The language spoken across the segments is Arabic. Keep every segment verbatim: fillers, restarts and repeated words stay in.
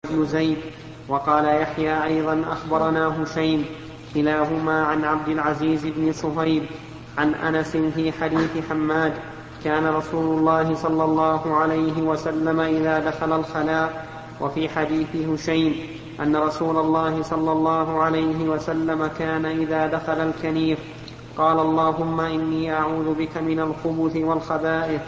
بن زيد. وقال يحيى أيضا أخبرنا هشيم كلاهما عن عبد العزيز بن صهيب عن أنس في حديث حماد كان رسول الله صلى الله عليه وسلم إذا دخل الخلاء. وفي حديث هشيم أن رسول الله صلى الله عليه وسلم كان إذا دخل الكنيف قال اللهم إني أعوذ بك من الخبث والخبائث.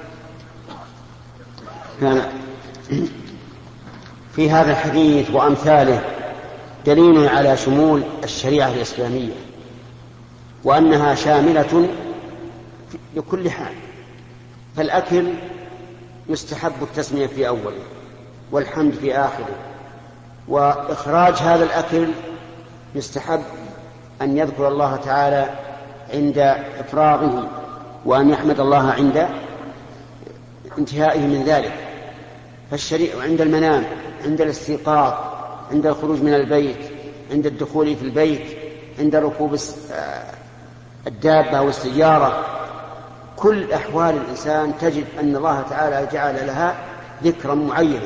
في هذا الحديث وأمثاله دليل على شمول الشريعة الإسلامية وأنها شاملة لكل حال. فالأكل يستحب التسمية في أوله والحمد في آخره، وإخراج هذا الأكل يستحب أن يذكر الله تعالى عند إفراغه وأن يحمد الله عند انتهائه من ذلك. فالشريعة عند المنام، عند الاستيقاظ، عند الخروج من البيت، عند الدخول في البيت، عند ركوب الدابة والسيارة، كل أحوال الإنسان تجد أن الله تعالى جعل لها ذكرا معينا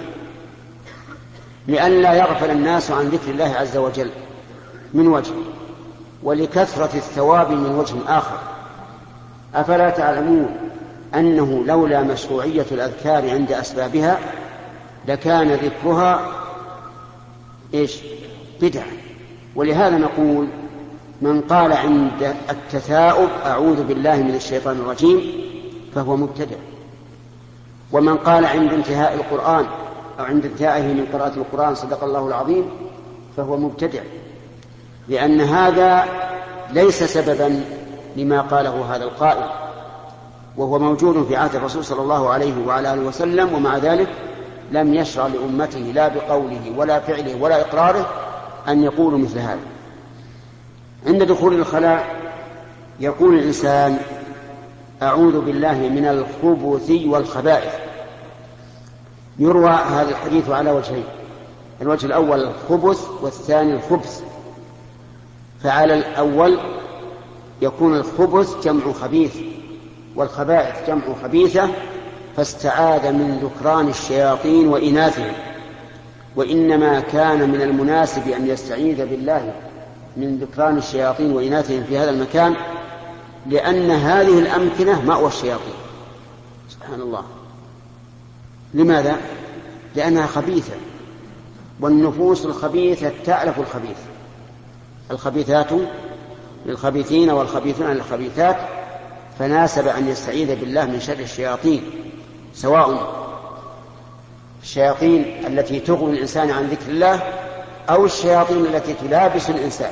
لئلا يغفل الناس عن ذكر الله عز وجل من وجه، ولكثرة الثواب من وجه آخر. أفلا تعلمون أنه لولا مشروعية الأذكار عند أسبابها لكان ذكرها إيش؟ بدعة. ولهذا نقول من قال عند التثاؤب أعوذ بالله من الشيطان الرجيم فهو مبتدع، ومن قال عند انتهاء القرآن أو عند انتهائه من قراءة القرآن صدق الله العظيم فهو مبتدع، لأن هذا ليس سببا لما قاله هذا القائل، وهو موجود في عهد الرسول صلى الله عليه وعلى آله وسلم، ومع ذلك لم يشرع لأمته لا بقوله ولا فعله ولا إقراره أن يقولوا مثل هذا. عند دخول الخلاء يقول الإنسان أعوذ بالله من الخبث والخبائث. يروى هذا الحديث على وجهين، الوجه الأول الخبث والثاني الخبث. فعلى الأول يكون الخبث جمع خبيث والخبائث جمع خبيثة، فاستعاذ من ذكران الشياطين وإناثهم، وإنما كان من المناسب أن يستعيذ بالله من ذكران الشياطين وإناثهم في هذا المكان، لأن هذه الأمكنة مأوى الشياطين. سبحان الله. لماذا؟ لأنها خبيثة، والنفوس الخبيثة تألف الخبيث، الخبيثات للخبيثين والخبيثون للخبيثات، فناسب أن يستعيذ بالله من شر الشياطين، سواء الشياطين التي تغوي الإنسان عن ذكر الله أو الشياطين التي تلابس الإنسان.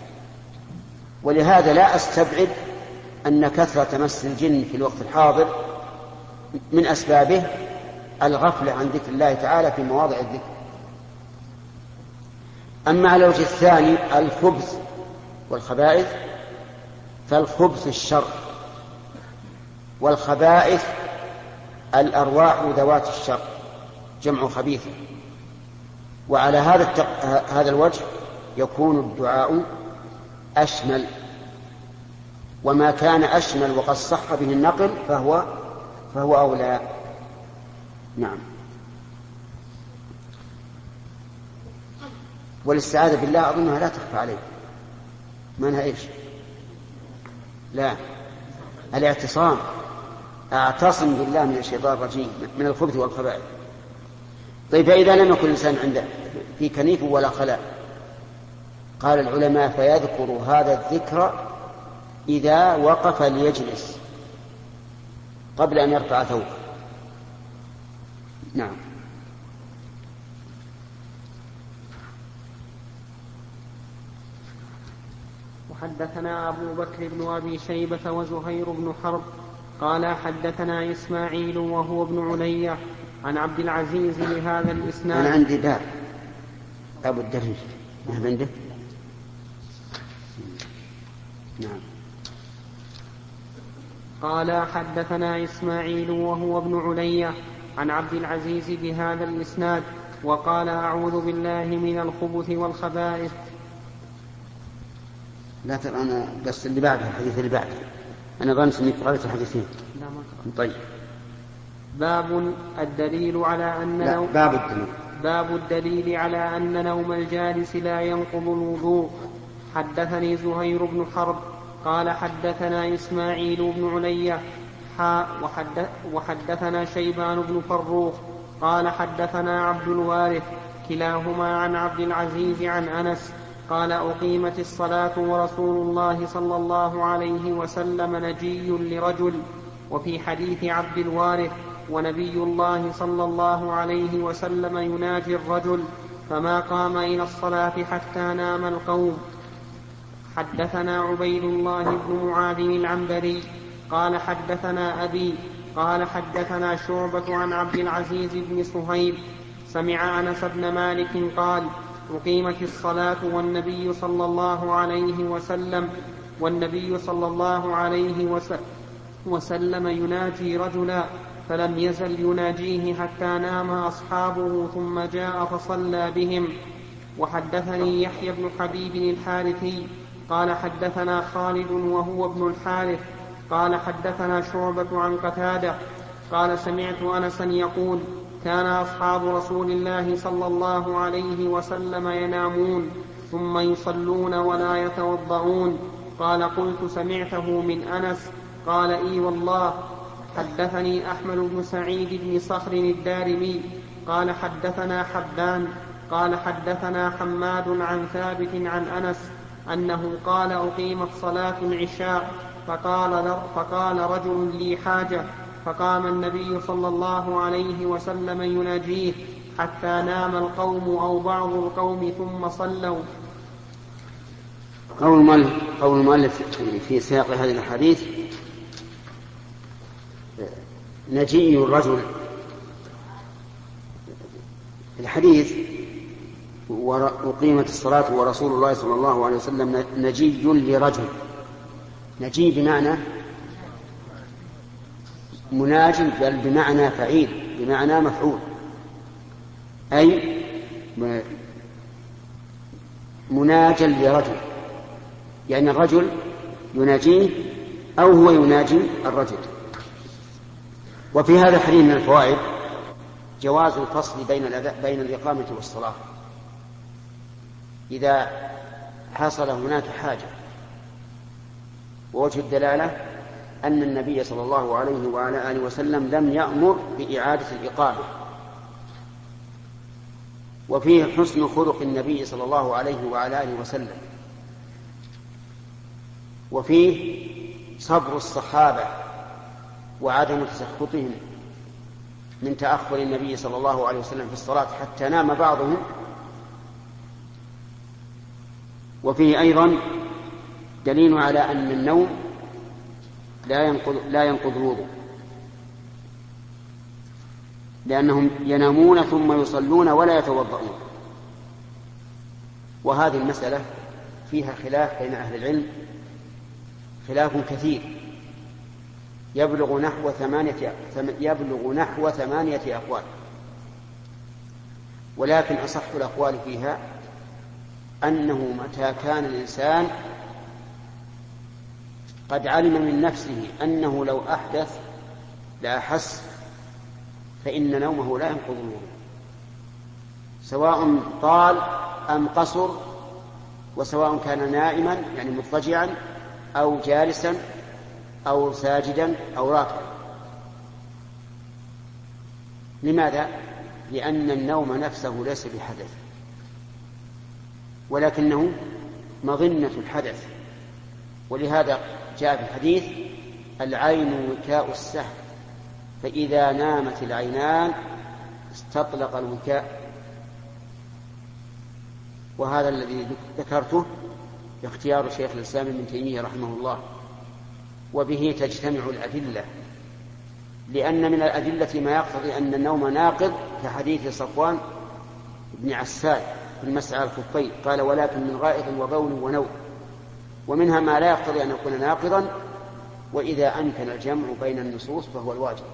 ولهذا لا أستبعد أن كثرة مس الجن في الوقت الحاضر من أسبابه الغفلة عن ذكر الله تعالى في مواضع الذكر. أما على الوجه الثاني الخبث والخبائث، فالخبث الشر، والخبائث الأرواح ذوات الشر جمع خبيث. وعلى هذا التق... هذا الوجه يكون الدعاء أشمل، وما كان أشمل وقد صح به النقل فهو فهو أولى. نعم. والاستعاذة بالله أظنها لا تخفى عليه، منها إيش؟ لا، الاعتصام، أعتصم بالله من الشيطان الرجيم من الخبث والخبائث. طيب فإذا لم يكن الإنسان عنده في كنيف ولا خلاء، قال العلماء فيذكر هذا الذكر إذا وقف ليجلس قبل أن يرفع ثوبه. نعم. وحدثنا أبو بكر بن أبي شيبة وزهير بن حرب قال حدثنا إسماعيل وهو ابن علية عن عبد العزيز لهذا الإسناد. أنا عندي باب أبو الدرج ما عندك؟ نعم. قال حدثنا إسماعيل وهو ابن علية عن عبد العزيز بهذا الإسناد وقال أعوذ بالله من الخبث والخبائث. لا ترى أنا بس اللي بعده الحديث اللي بعده أنا ظننت أني قرأت الحديثين. لا ما قرأت. طيب. باب الدليل على أن لا لو باب الدليل باب الدليل على أن نوم الجالس لا ينقض الوضوء. حدثني زهير بن حرب قال حدثنا إسماعيل بن علية حاء وحدث وحدثنا شيبان بن فروخ قال حدثنا عبد الوارث كلاهما عن عبد العزيز عن أنس قال أقيمت الصلاة ورسول الله صلى الله عليه وسلم نجي لرجل. وفي حديث عبد الوارث ونبي الله صلى الله عليه وسلم يناجي الرجل فما قام إلى الصلاة حتى نام القوم. حدثنا عبيد الله بن معاذ العنبري قال حدثنا أبي قال حدثنا شعبة عن عبد العزيز بن صهيب سمع أنس بن مالك قال أقيمت الصلاة والنبي صلى الله عليه وسلم والنبي صلى الله عليه وسلم يناجي رجلا فلم يزل يناجيه حتى نام أصحابه ثم جاء فصلى بهم. وحدثني يحيى بن حبيب الحارثي قال حدثنا خالد وهو ابن الحارث قال حدثنا شعبة عن قتادة قال سمعت أنسا يقول كان أصحاب رسول الله صلى الله عليه وسلم ينامون ثم يصلون ولا يتوضؤون. قال قلت سمعته من أنس؟ قال إي والله. حدثني أحمد بن سعيد بن صخر الدارمي قال حدثنا حبان قال حدثنا حماد عن ثابت عن أنس أنه قال أقيمت صلاة العشاء فقال, فقال رجل لي حاجة فقام النبي صلى الله عليه وسلم يناجيه حتى نام القوم أو بعض القوم ثم صلوا. قول المؤلف في سياق هذه الحديث نجي الرجل. الحديث وقيمت الصلاة ورسول الله صلى الله عليه وسلم نجي لرجل. نجي بمعنى مناج بل بمعنى فعيل بمعنى مفعول أي مناجا لرجل يعني الرجل يناجيه أو هو يناجي الرجل. وفي هذا الحديث من الفوائد جواز الفصل بين بين الإقامة والصلاة إذا حصل هناك حاجة. ووجه الدلالة أن النبي صلى الله عليه وعلى آله وسلم لم يأمر بإعادة الإقامة. وفيه حسن خلق النبي صلى الله عليه وعلى آله وسلم. وفيه صبر الصحابة وعدم تسخطهم من تأخر النبي صلى الله عليه وسلم في الصلاة حتى نام بعضهم. وفيه أيضا دليل على أن النوم لا ينقض لا ينقض الوضوء لأنهم ينامون ثم يصلون ولا يتوضؤون. وهذه المسألة فيها خلاف بين أهل العلم خلاف كثير يبلغ نحو ثمانية يبلغ نحو ثمانية أقوال. ولكن أصح الأقوال فيها أنه متى كان الإنسان قد علم من نفسه أنه لو أحدث لا أحس فإن نومه لا ينقض الوضوء سواء طال أم قصر وسواء كان نائما يعني مضطجعا أو جالسا أو ساجدا أو راكعا. لماذا؟ لأن النوم نفسه ليس بحدث ولكنه مظنة الحدث. ولهذا جاء في الحديث العين وكاء السهم فإذا نامت العينان استطلق الوكاء. وهذا الذي ذكرته اختيار شيخ الإسلام ابن تيمية رحمه الله. وبه تجتمع الأدلة لأن من الأدلة ما يقتضي أن النوم ناقض كحديث صفوان بن عسال في المسعى الخفين قال ولكن من غائط وبول ونوم. ومنها ما لا يقتضي أن يكون ناقضا وإذا أمكن الجمع بين النصوص فهو الواجب.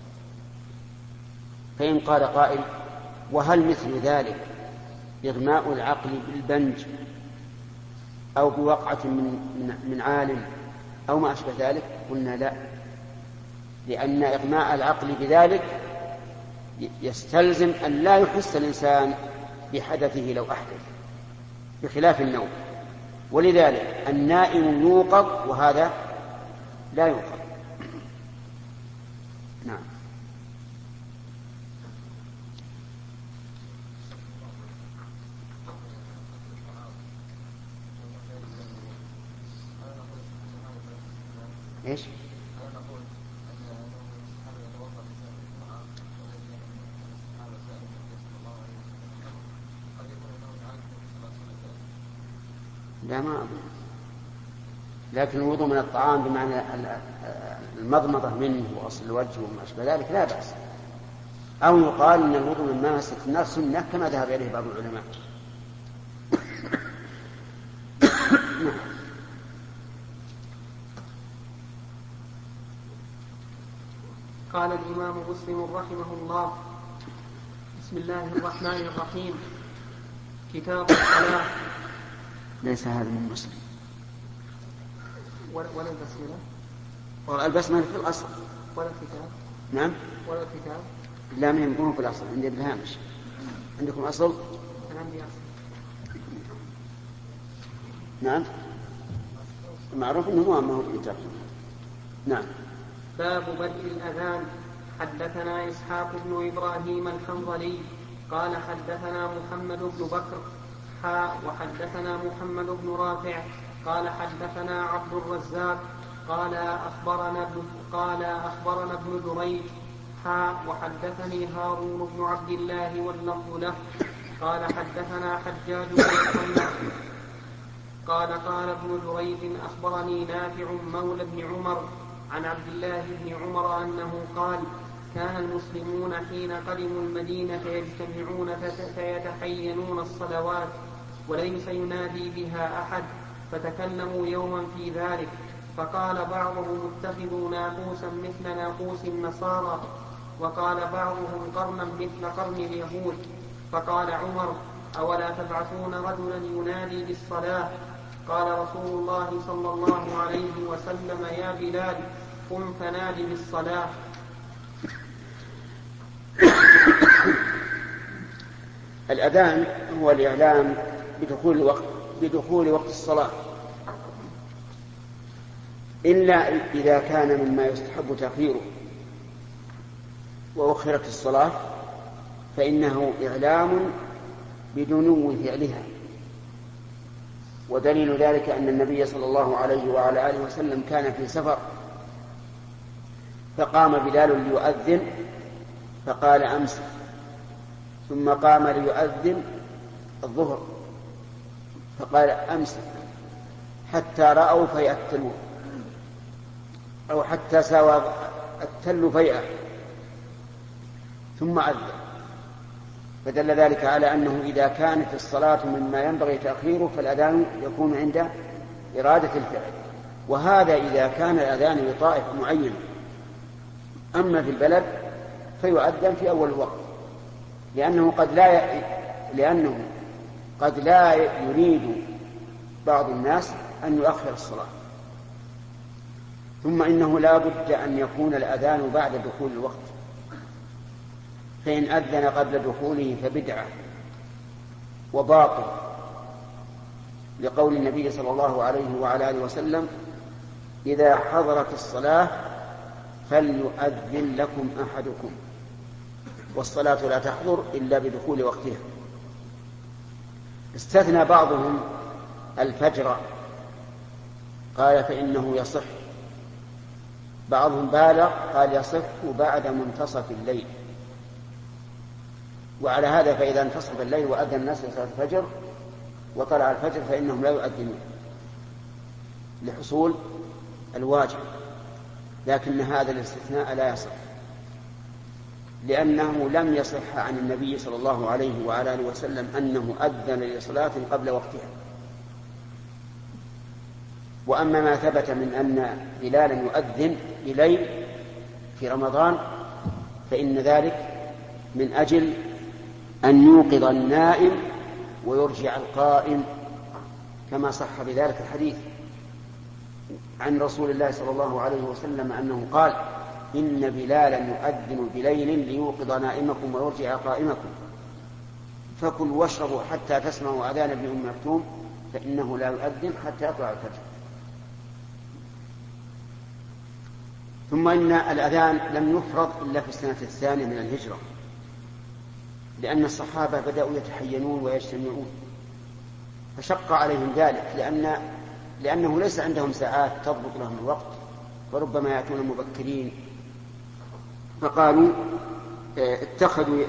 فإن قال قائل وهل مثل ذلك إغماء العقل بالبنج أو بوقعة من, من عالم أو ما أشبه ذلك؟ قلنا لا، لأن إغماء العقل بذلك يستلزم أن لا يحس الإنسان بحدثه لو أحدث، بخلاف النوم. ولذلك النائم يوقظ وهذا لا يوقظ. نعم. ايش؟ لا ما أظن، لكن الوضوء من الطعام بمعنى المضمضة منه وغسل الوجه وما أشبه ذلك لا بأس. أو يقال أن الوضوء من ما مسك النار سنة كما ذهب إليه بعض العلماء. قال الإمام مسلم رحمه الله: بسم الله الرحمن الرحيم. كتاب الصلاة. ليس هذا من مسلم ولا البسملة والبسملة في الأصل ولا الكتاب. نعم. ولا الكتاب. لا من يكون في الأصل، عندي بالهامش. عندكم أصل؟ أنا عندي أصل. نعم. معروف أنه ما هو الكتاب. نعم. باب بدء الأذان. حدثنا إسحاق بن إبراهيم الحنظلي قال حدثنا محمد بن بكر حاء وحدثنا محمد بن رافع قال حدثنا عبد الرزاق قال أخبرنا ابن قال أخبرنا ابن جريج حاء وحدثني هارون بن عبد الله واللفظ له قال حدثنا حجاج بن محمد قال قال ابن جريج أخبرني نافع مولى بن عمر عن عبد الله بن عمر أنه قال: كان المسلمون حين قدموا المدينة يجتمعون فيتحينون الصلوات وليس ينادي بها أحد، فتكلموا يوما في ذلك، فقال بعضهم: اتخذوا ناقوسا مثل ناقوس النصارى، وقال بعضهم: قرنا مثل قرن اليهود. فقال عمر: أولا تبعثون رجلا ينادي بالصلاة؟ قال رسول الله صلى الله عليه وسلم: يا بلال قم فنادي بالصلاة. الأذان هو الإعلام بدخول وقت بدخول وقت الصلاة، إلا إذا كان مما يستحب تأخيره وأخرت الصلاة فإنه إعلام بدنو فعلها. ودليل ذلك أن النبي صلى الله عليه وعلى آله وسلم كان في سفر فقام بلال ليؤذن فقال: أمس. ثم قام ليؤذن الظهر فقال: أمس، حتى رأوا فيء التلو أو حتى ساوى التل فيئة ثم أذن. فدل ذلك على أنه إذا كانت الصلاة مما ينبغي تأخيره فالأذان يكون عند إرادة الفعل، وهذا إذا كان الأذان لطائفة معينة. أما في البلد فيؤذن في أول الوقت، لأنه قد لا ي... لأنه قد لا يريد بعض الناس أن يؤخر الصلاة. ثم إنه لا بد أن يكون الأذان بعد دخول الوقت، فإن أذن قبل دخوله فبدعة وباطل، لقول النبي صلى الله عليه وعلى آله وسلم: إذا حضرت الصلاة فليؤذن لكم أحدكم، والصلاة لا تحضر إلا بدخول وقتها. استثنى بعضهم الفجر قال فإنه يصح، بعضهم بالغ قال يصح بعد منتصف الليل. وعلى هذا فإذا انتصف الليل وأذن الناس لصلاة الفجر وطلع الفجر فإنهم لا يؤذنون لحصول الواجب، لكن هذا الاستثناء لا يصح، لأنه لم يصح عن النبي صلى الله عليه وعلى آله وسلم أنه أذن لصلاة قبل وقتها. وأما ما ثبت من أن بلالا يؤذن بليل في رمضان فإن ذلك من أجل أن يوقظ النائم ويرجع القائم، كما صح بذلك الحديث عن رسول الله صلى الله عليه وسلم أنه قال: إن بلالا يؤذن بليل ليوقظ نائمكم ويرجع قائمكم فكلوا واشربوا حتى تسمعوا أذان ابن أم مكتوم فإنه لا يؤذن حتى يطلع الفجر. ثم إن الأذان لم يفرض إلا في السنة الثانية من الهجرة، لأن الصحابة بدأوا يتحينون ويجتمعون فشق عليهم ذلك، لأن لأنه ليس عندهم ساعات تضبط لهم الوقت وربما يأتون مبكرين، فقالوا اتخذوا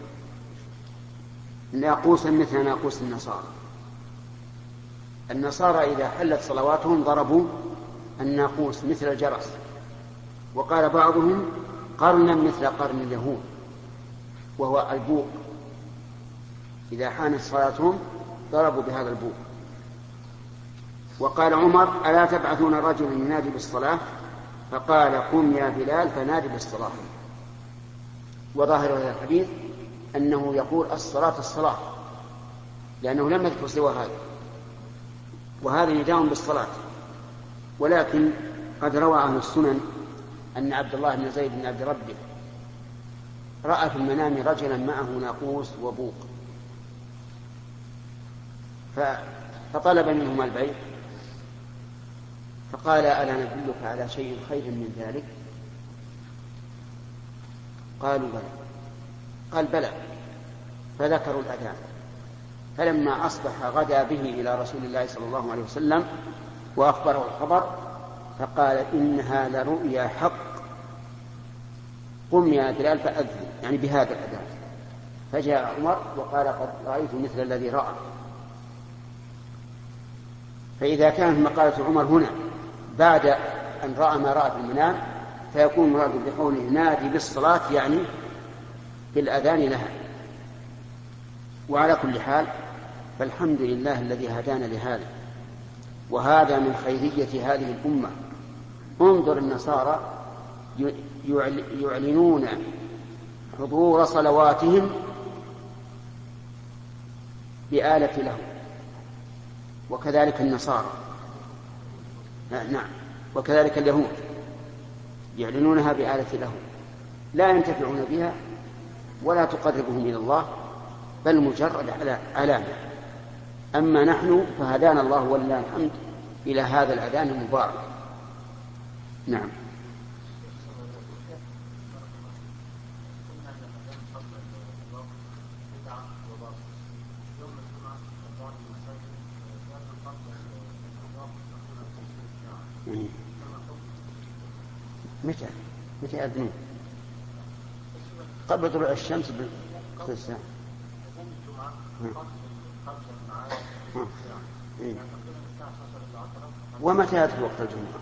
ناقوسا مثل ناقوس النصارى. النصارى إذا حلت صلواتهم ضربوا الناقوس مثل الجرس، وقال بعضهم قرنا مثل قرن اليهود وهو البوق، إذا حانت صلاتهم ضربوا بهذا البوق. وقال عمر ألا تبعثون رجلا ينادي بالصلاة؟ فقال قم يا بلال فنادي بالصلاة. وظاهر هذا الحديث أنه يقول الصلاة الصلاة، لأنه لم يذكر سوى هذا، وهذا نداء بالصلاة. ولكن قد روى أهل السنن أن عبد الله بن زيد بن عبد ربه رأى في المنام رجلا معه ناقوس وبوق، فطلب منهما البيع، فقال ألا ندلك على شيء خير من ذلك؟ قالوا بلى. قال بلى، فذكروا الأذان. فلما أصبح غدا به إلى رسول الله صلى الله عليه وسلم وأخبره الخبر فقال إنها لرؤيا حق، قم يا بلال فأذن، يعني بهذا الأذان. فجاء عمر وقال قد رأيت مثل الذي رأى. فإذا كانت مقالة عمر هنا بعد أن رأى ما رأى في المنام فيكون مراد بقوله نادي بالصلاة يعني بالأذان لها. وعلى كل حال فالحمد لله الذي هدانا لهذا، وهذا من خيرية هذه الأمة. انظر النصارى يعلنون حضور صلواتهم بآلة له، وكذلك النصارى نعم وكذلك اليهود يعلنونها بآلة له، لا ينتفعون بها ولا تقربهم إلى الله بل مجرد علامة. أما نحن فهدانا الله ولله الحمد إلى هذا الأذان المبارك. نعم. متى متى يأذنون؟ قبل طلوع الشمس بخمس ساعات. ومتى يدخل وقت الجمعة؟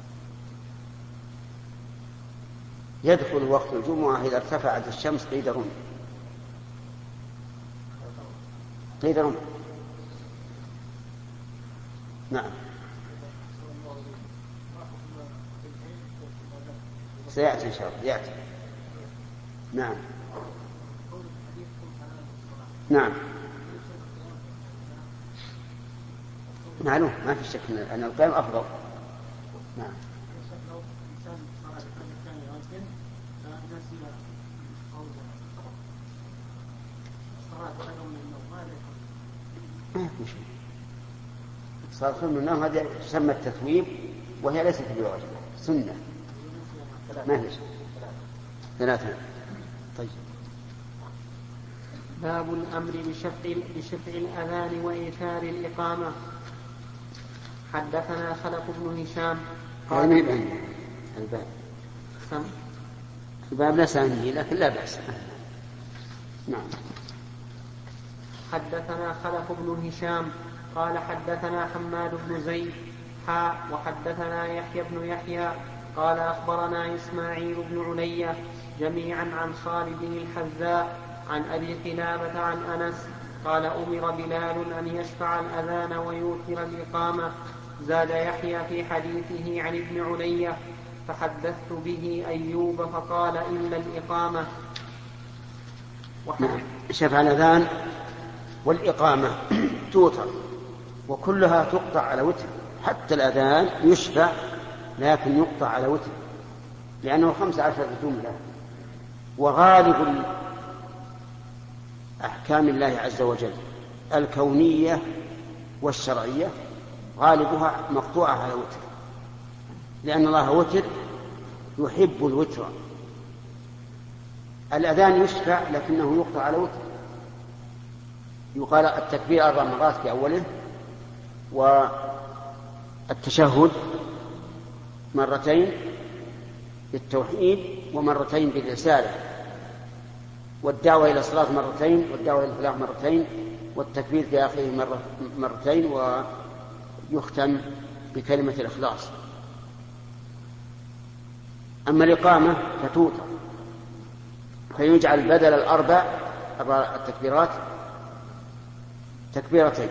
يدخل وقت الجمعة إذا ارتفعت الشمس قيد رمح. قيد رمح. نعم. سيأتي إن شاء الله يأتي. نعم نعم معلوم ما في شك أن القيام أفضل. نعم. ما في شيء. صلاة خير من النوم هذه تسمى التثويب وهي ليست بواجب، سنة. ما في شيء. ثلاثة. طيب. باب الأمر بشفع, بشفع الأذان وإيثار الإقامة. حدثنا خلف بن هشام قال الباب سم الباب لا سامي لكن لا بأس. نعم. حدثنا خلف بن هشام قال حدثنا حماد بن زيد حا وحدثنا يحيى بن يحيى قال أخبرنا إسماعيل بن علية جميعا عن خالد الحذاء عن أبي قلابة عن أنس قال أمر بلال أن يشفع الأذان ويوتر الإقامة. زاد يحيى في حديثه عن ابن علية فحدثت به أيوب فقال إلا الإقامة. نعم. شفع الأذان والإقامة توتر وكلها تقطع على وتر، حتى الأذان يشفع لكن يقطع على وتر، لأنه خمسة عشر جملة. وغالب أحكام الله عز وجل الكونية والشرعية غالبها مقطوعة على وتر، لأن الله وتر يحب الوتر. الأذان يشفع لكنه يقطع على وتر، يقال التكبير أربع مرات في أوله، والتشهد مرتين بالتوحيد ومرتين بالرسالة، والدعوة إلى الصلاة مرتين، والدعوة إلى الفلاح مرتين، والتكبير في آخره مرة مرتين، ويختم بكلمة الإخلاص. أما الإقامة فتوتر، فيجعل بدل الأربع التكبيرات تكبيرتين،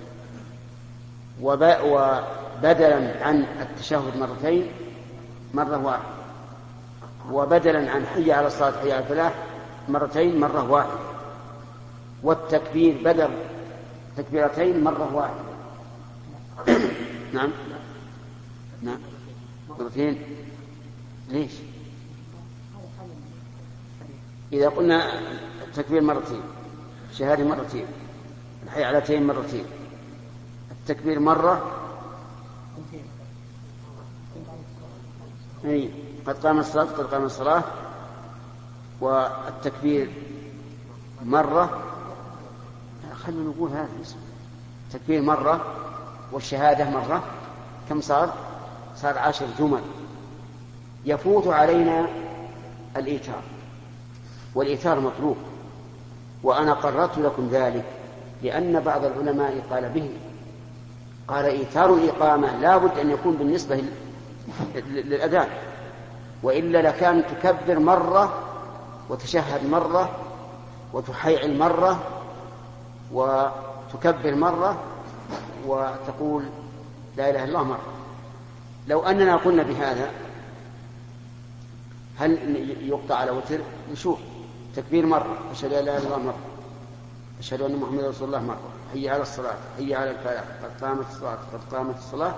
وبدلا عن التشهد مرتين مرة واحدة، وبدلا عن حي على الصلاة حي على الفلاح مرتين مرة واحدة، والتكبير بدل تكبيرتين مرة واحدة. نعم نعم مرتين. ليش؟ إذا قلنا التكبير مرتين، الشهادة مرتين، الحي علتين مرتين، التكبير مرة، أي قد قام الصلاة قد قام الصلاة، والتكبير مرة، خلونا نقول هذا اسم التكبير مرة والشهادة مرة، كم صار؟ صار عشر جمل. يفوت علينا الإيتار، والإيتار مطلوب، وأنا قررت لكم ذلك لأن بعض العلماء قال به، قال إيتار الإقامة لا بد أن يكون بالنسبة للأذان، وإلا لكان تكبر مرة وتشهد مرة وتحيعل مرة وتكبر مرة وتقول لا إله إلا الله مرة. لو أننا قلنا بهذا هل يقطع على وتر؟ نشوف تكبير مرة، أشهد أن لا إله إلا الله مرة، أشهد أن محمد رسول الله مرة، حي على الصلاة حي على الفلاح قد قامت الصلاة قد قامت الصلاة،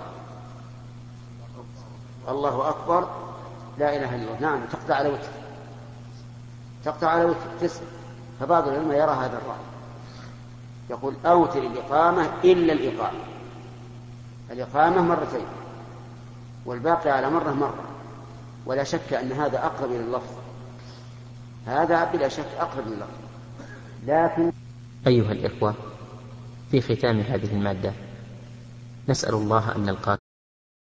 الله أكبر لا إله إلا الله. نعم تقطع على وتر، تقطع على وتر تسع. فبعض العلماء يرى هذا الرأي، يقول أوتر الإقامة إلا الإقامة، الإقامة مرتين والباقي على مرة مرة، ولا شك أن هذا أقرب إلى اللفظ، هذا بلا شك أقرب إلى اللفظ. لكن أيها الإخوة، في ختام هذه المادة نسأل الله أن نلقاكم